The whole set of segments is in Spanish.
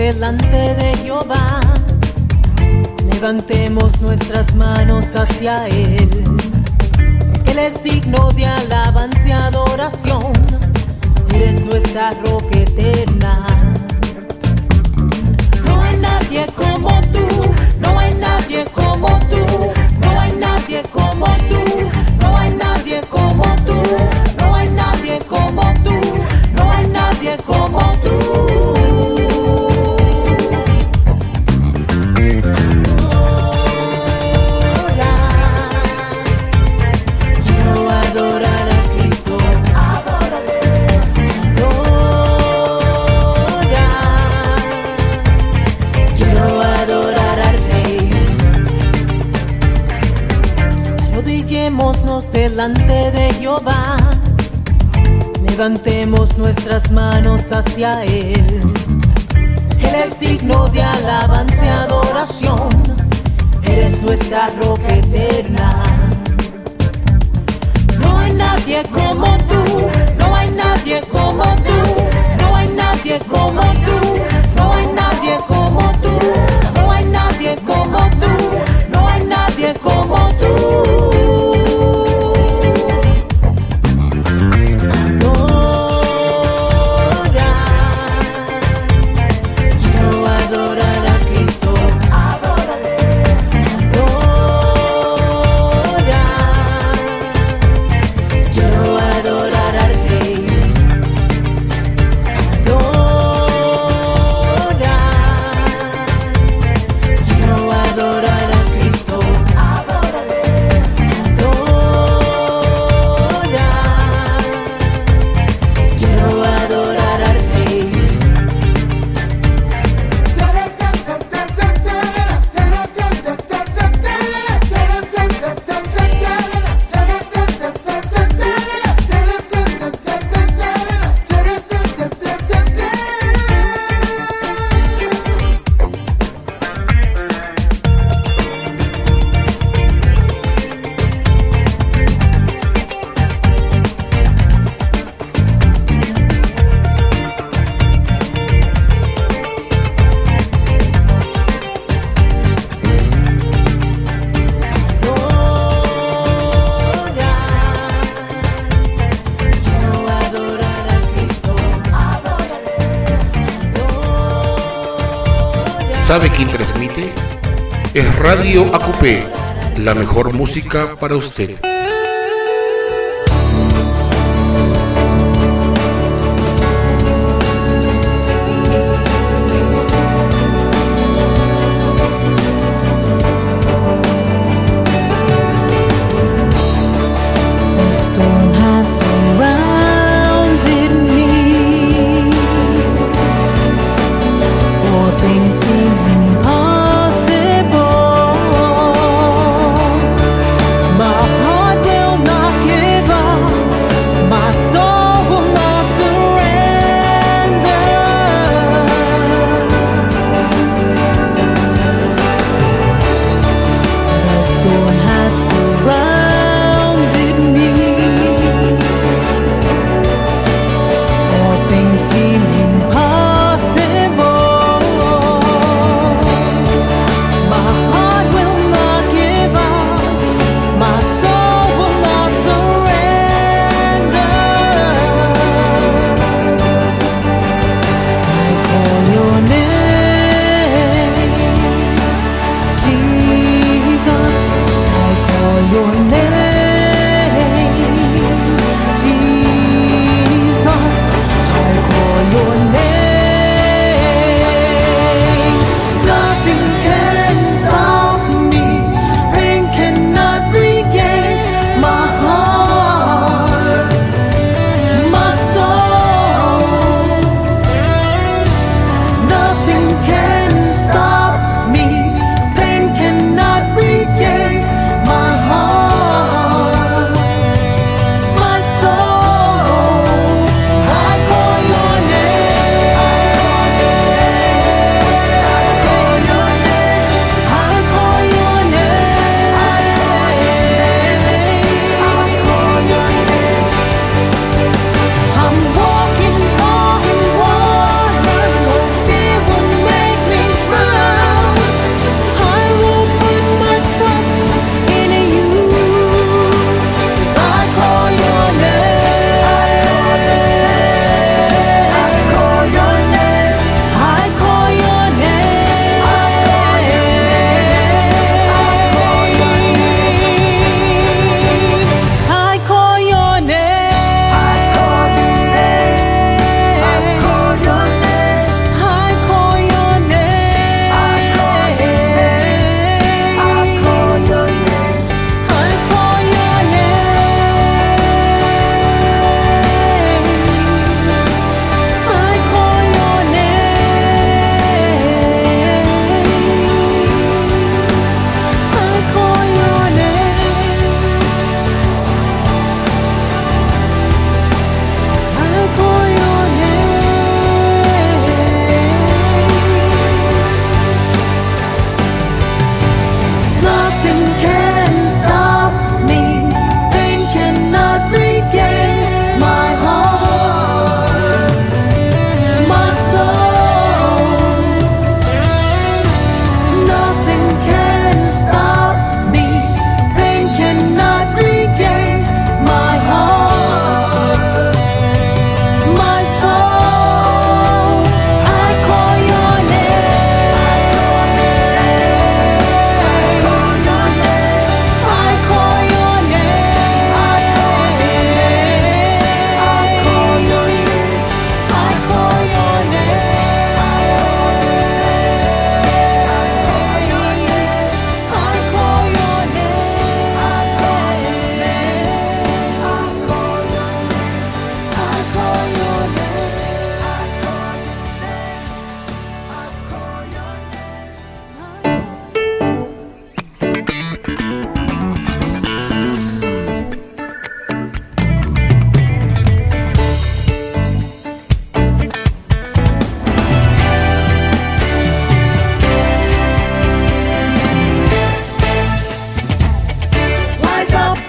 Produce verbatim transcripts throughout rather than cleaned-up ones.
delante de Jehová, levantemos nuestras manos hacia Él. Él es digno de alabanza y adoración, eres nuestra roca eterna. No hay nadie como tú, no hay nadie como tú, no hay nadie como tú, no hay nadie como tú, no hay nadie como tú, no hay nadie como tú. Arrodillémonos delante de Jehová, levantemos nuestras manos hacia Él. Él es digno de alabanza y adoración, eres nuestra roca eterna. No hay nadie como tú, no hay nadie como tú, no hay nadie como tú, no hay nadie como tú, no hay nadie como tú, no hay nadie como tú. ¿Sabe quién transmite? Es Radio A Q P, la mejor música para usted. Stop me, pain cannot regain my heart.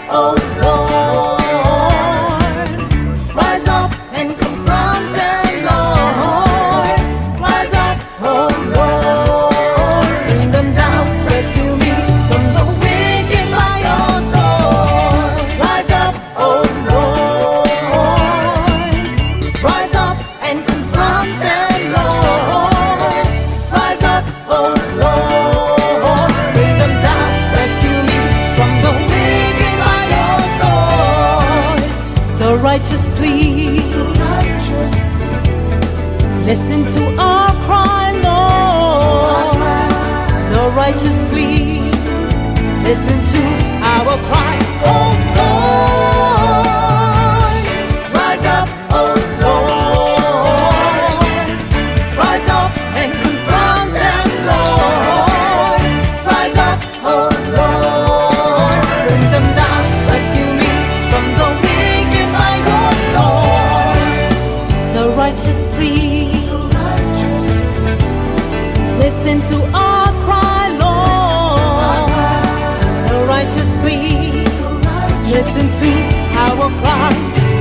oh Lord. Rise up and confront them, Lord. Rise up, oh Lord. Bring them down, rescue me from the wicked by your sword. Rise up, oh Lord. Rise up and confront them, Lord. Rise up, oh Lord. Bring them down, rescue me from the wicked by your sword. The righteous plead, listen to our cry, Lord. The righteous plead, listen to our cry, oh Lord. Rise up, oh Lord. Rise up and confront them, Lord. Rise up, oh Lord. Bring them down, rescue me from the wicked by your sword. The righteous plead, listen to our cry, Lord. The righteous plead, listen to our cry,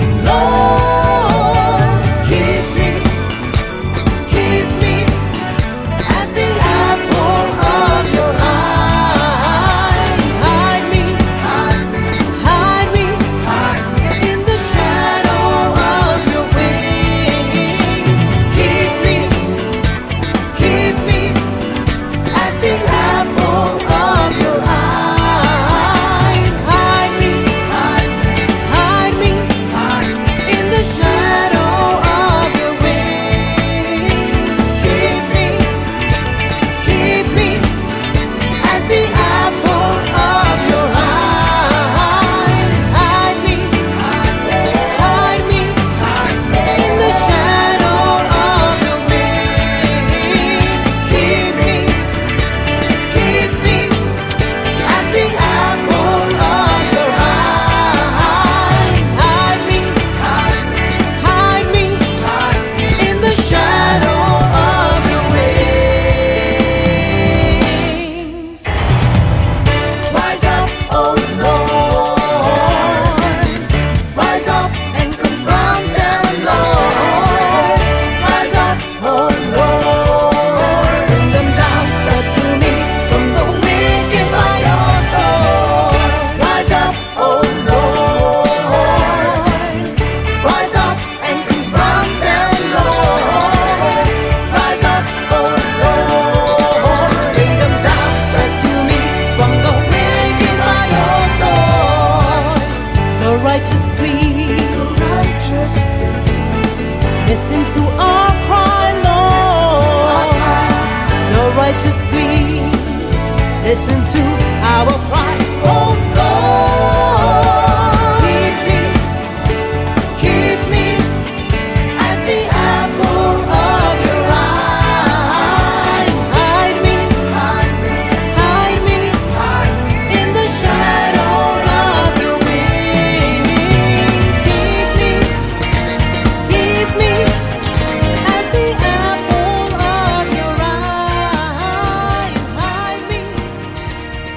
Lord. Keep me, keep me as the apple of your eye. Hide me, hide me in the shadow of your wings. Keep me, keep me as the apple of your eye. Hide me, hide me in the shadow of your wings. Keep me, keep me as the apple of your eye. Hide me, hide me in the shadow of your wings. Keep me, keep me as the apple of your eye. Hide me, hide me in the shadow of your wings. Rise up, oh Lord. Rise up and confront them, Lord. Rise up, oh Lord. Bring them down, rescue me from the wicked by your sword. Rise up, oh Lord. Rise up and confront them, Lord. Rise up, oh Lord. Bring them down, rescue me from the wicked by your sword. The righteous plead, listen to our cry, Lord. The righteous plead, listen to our cry, oh Lord. Keep me, keep me as the apple of your eye. Hide me, hide me in the shadows of your wings. Keep me, keep me as the apple of your eye. Hide me,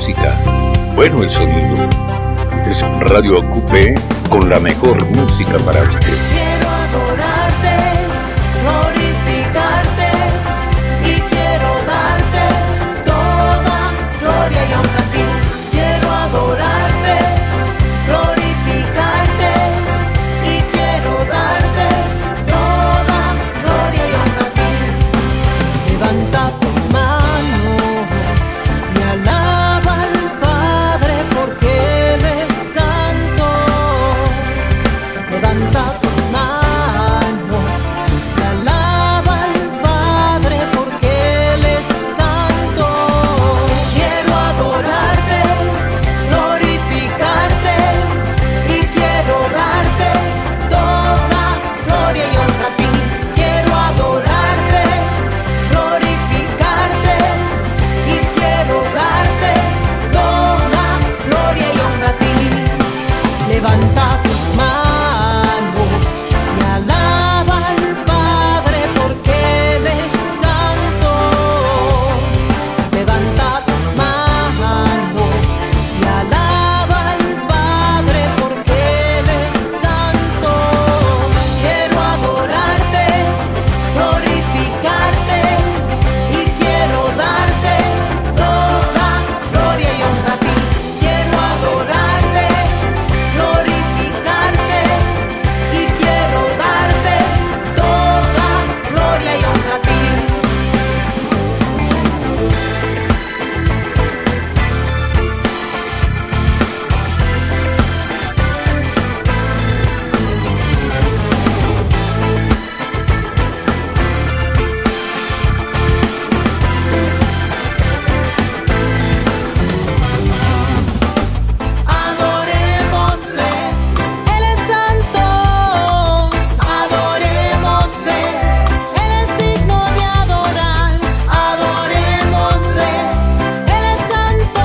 música, bueno el sonido. Es Radio Acupé con la mejor música para usted. Quiero adorarte, glorificarte y quiero darte toda gloria y honra a ti. Quiero adorarte, glorificarte y quiero darte toda gloria y honra a ti. Levanta tus manos y alaba al Padre porque Él es santo. Levanta tus manos y alaba al Padre porque Él es santo. Quiero adorarte, glorificarte y quiero darte toda gloria y honra a ti. Quiero adorarte, glorificarte y quiero darte toda gloria y honra a ti. Levanta tus manos y alaba al Padre porque Él es santo. Levanta tus manos y alaba al Padre porque Él es santo. Quiero adorarte, glorificarte y quiero darte toda gloria y honra a ti. Quiero adorarte, glorificarte y quiero darte toda gloria y honra a ti. Adorémosle, Él es santo. Adorémosle, Él es digno de adorar. Adorémosle, Él es santo.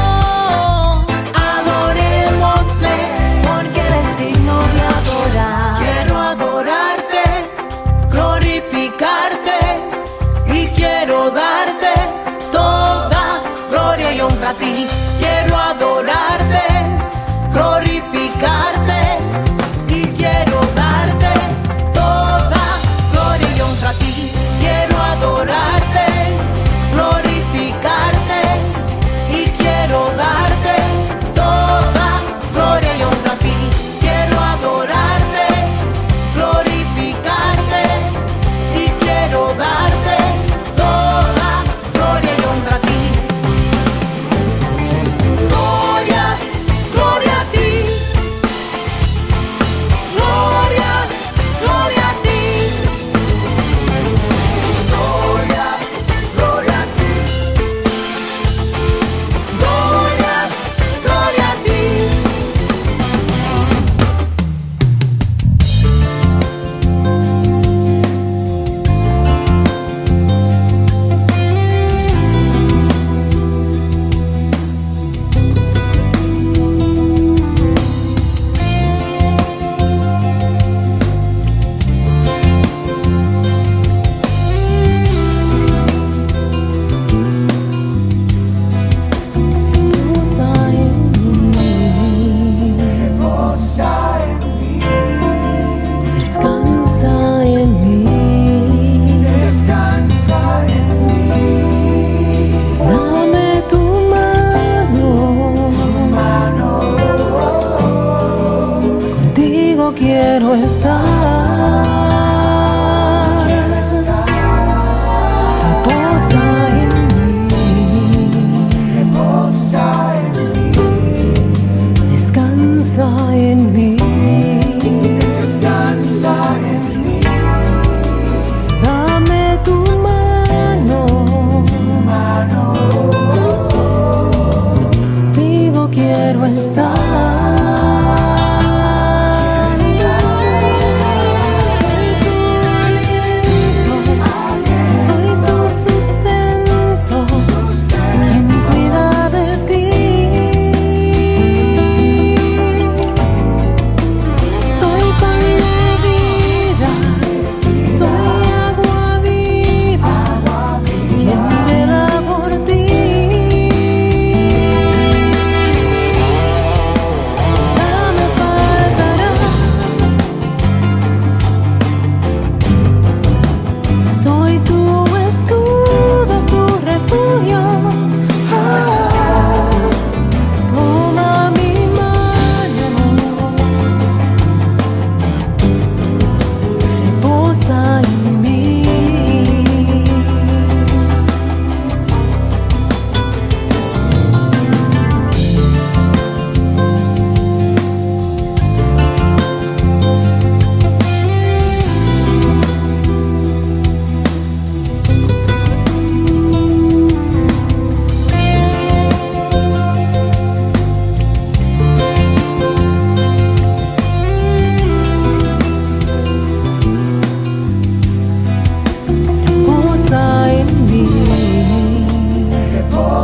Adorémosle, porque Él es digno de adorar. Quiero adorarte, glorificarte y quiero darte toda gloria y honra a ti. Quiero adorarte, glorificarte y quiero darte toda gloria y honra a ti. Quiero adorarte, glorificarte y quiero darte toda gloria y honra a ti. Quiero adorarte, glorificarte y quiero darte toda gloria y honra a ti. Gloria, gloria a ti. Gloria, gloria a ti. Gloria, gloria a ti. Gloria, gloria a ti. Reposa en mí, descansa en mí, descansa en mí. Dame tu mano, contigo quiero estar. Reposa en mí, reposa en mí. Descansa en mí, descansa en mí. Dame tu mano, contigo quiero estar. Soy tu aliento, soy tu sustento, quien cuida de ti. Soy pan de vida, soy agua viva, quien me da por ti.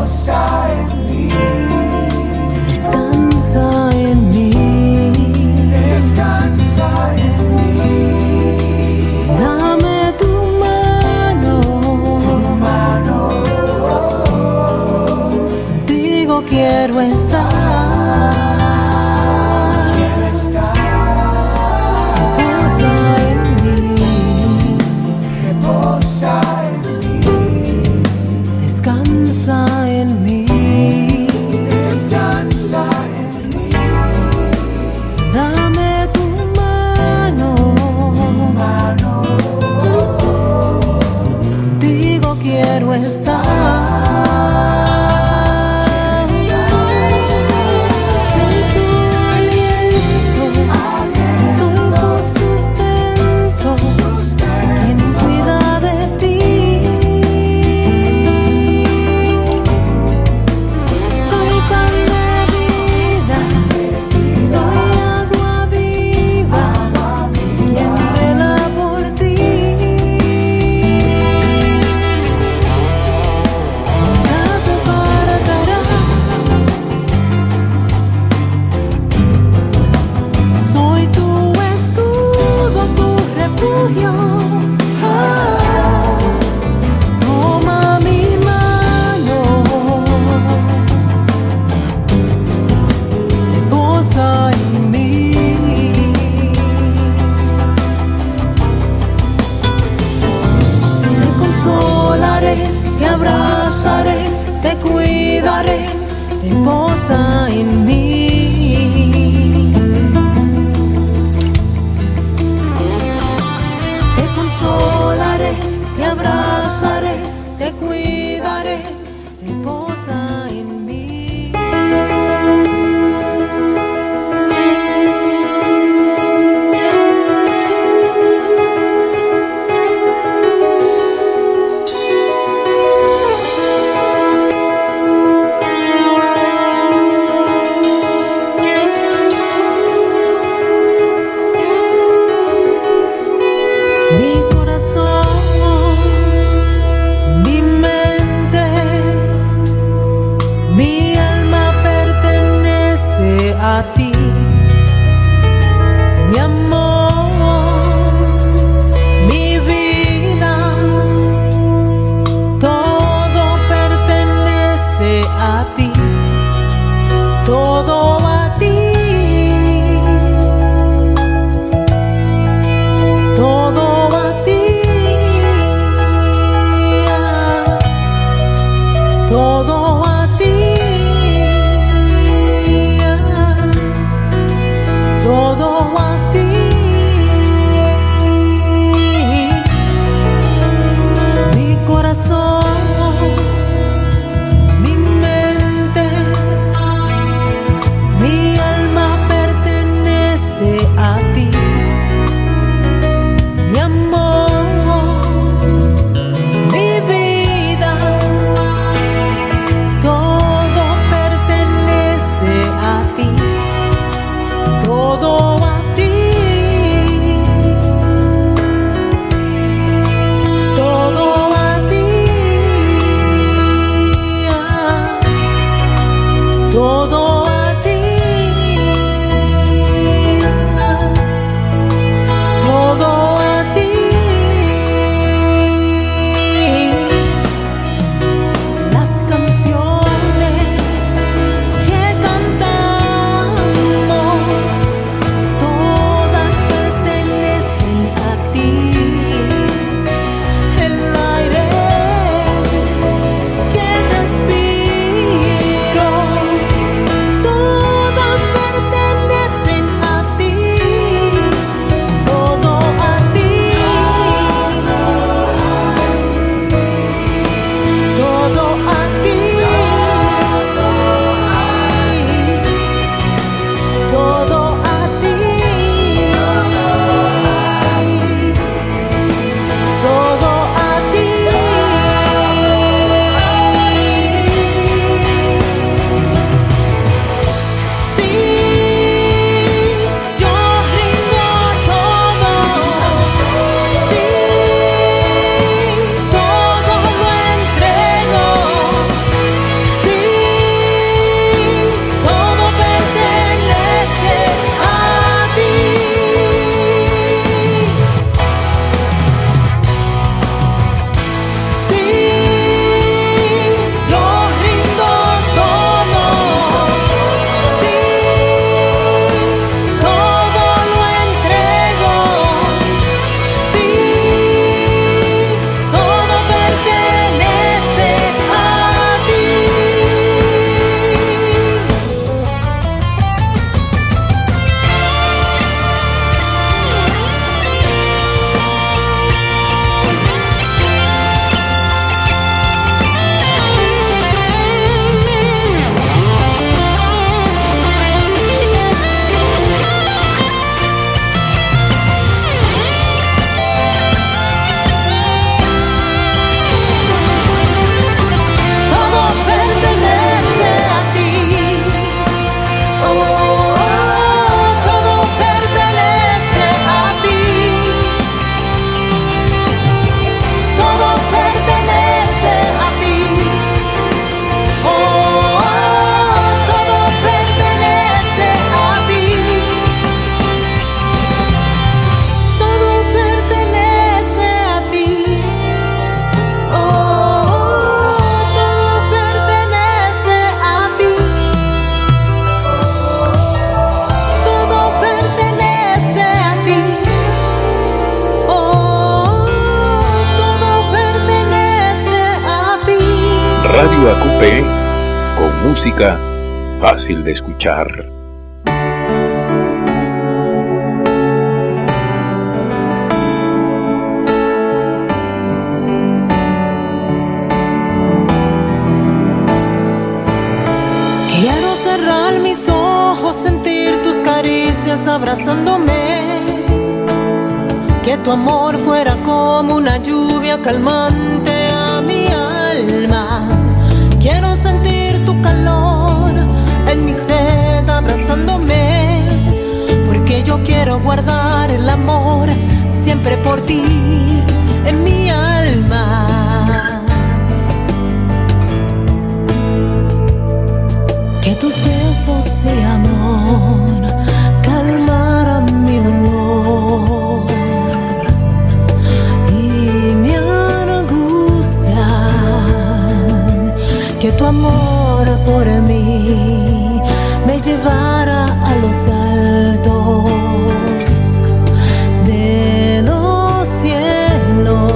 quiero estar, quiero estar, reposa en mí, reposa en mí, descansa en mí, descansa en mí, dame tu mano, mano, contigo quiero estar. Te abrazaré, te cuidaré, reposa en mí. Te consolaré, te abrazaré, te cuidaré, reposa en mí. Mi corazón, mi mente, mi alma pertenece a ti, mi amor, mi vida, todo pertenece a ti, todo a ti. Todo a ti, todo a ti, P con música fácil de escuchar. Quiero cerrar mis ojos, sentir tus caricias abrazándome. Que tu amor fuera como una lluvia calmante a mi alma. Quiero sentir tu calor en mi sed abrazándome. Porque yo quiero guardar el amor siempre por ti en mi alma. Que tus besos y amor calmaran mi dolor y mi angustia. Que tu amor por mí me llevara a los altos de los cielos.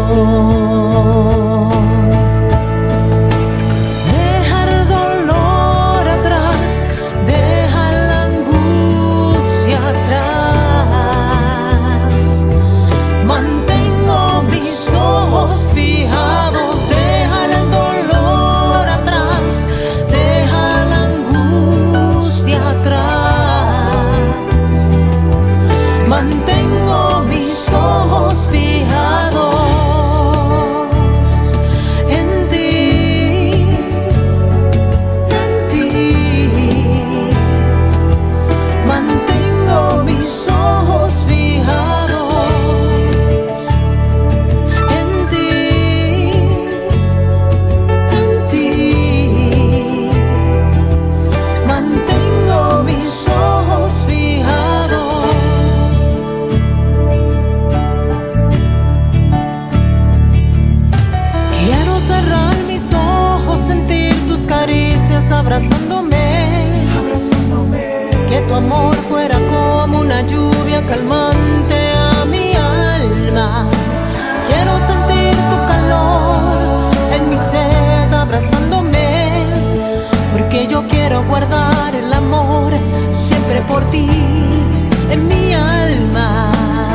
Abrazándome, abrazándome, que tu amor fuera como una lluvia calmante a mi alma. Quiero sentir tu calor en mi sed abrazándome, porque yo quiero guardar el amor siempre por ti en mi alma.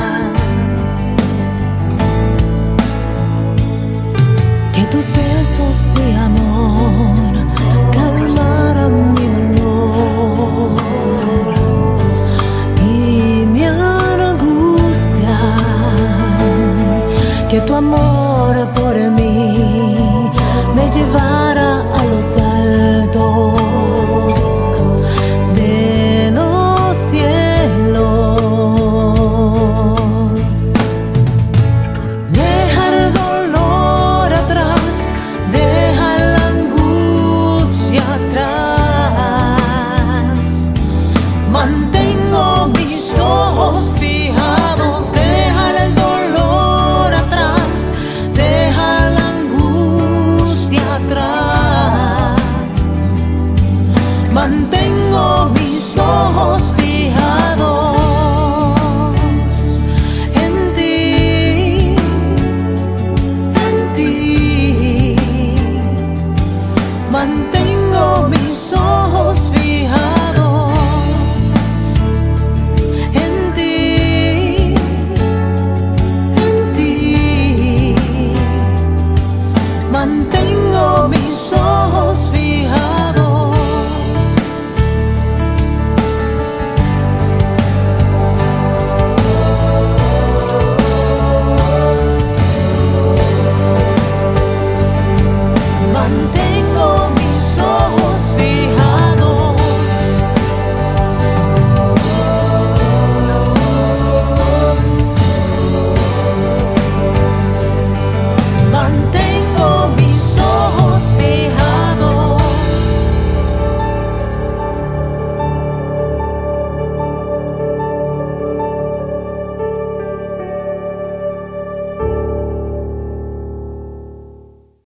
Que tus besos y amor calmaran mi dolor y mi angustia. Que tu amor por mí me llevara a los altos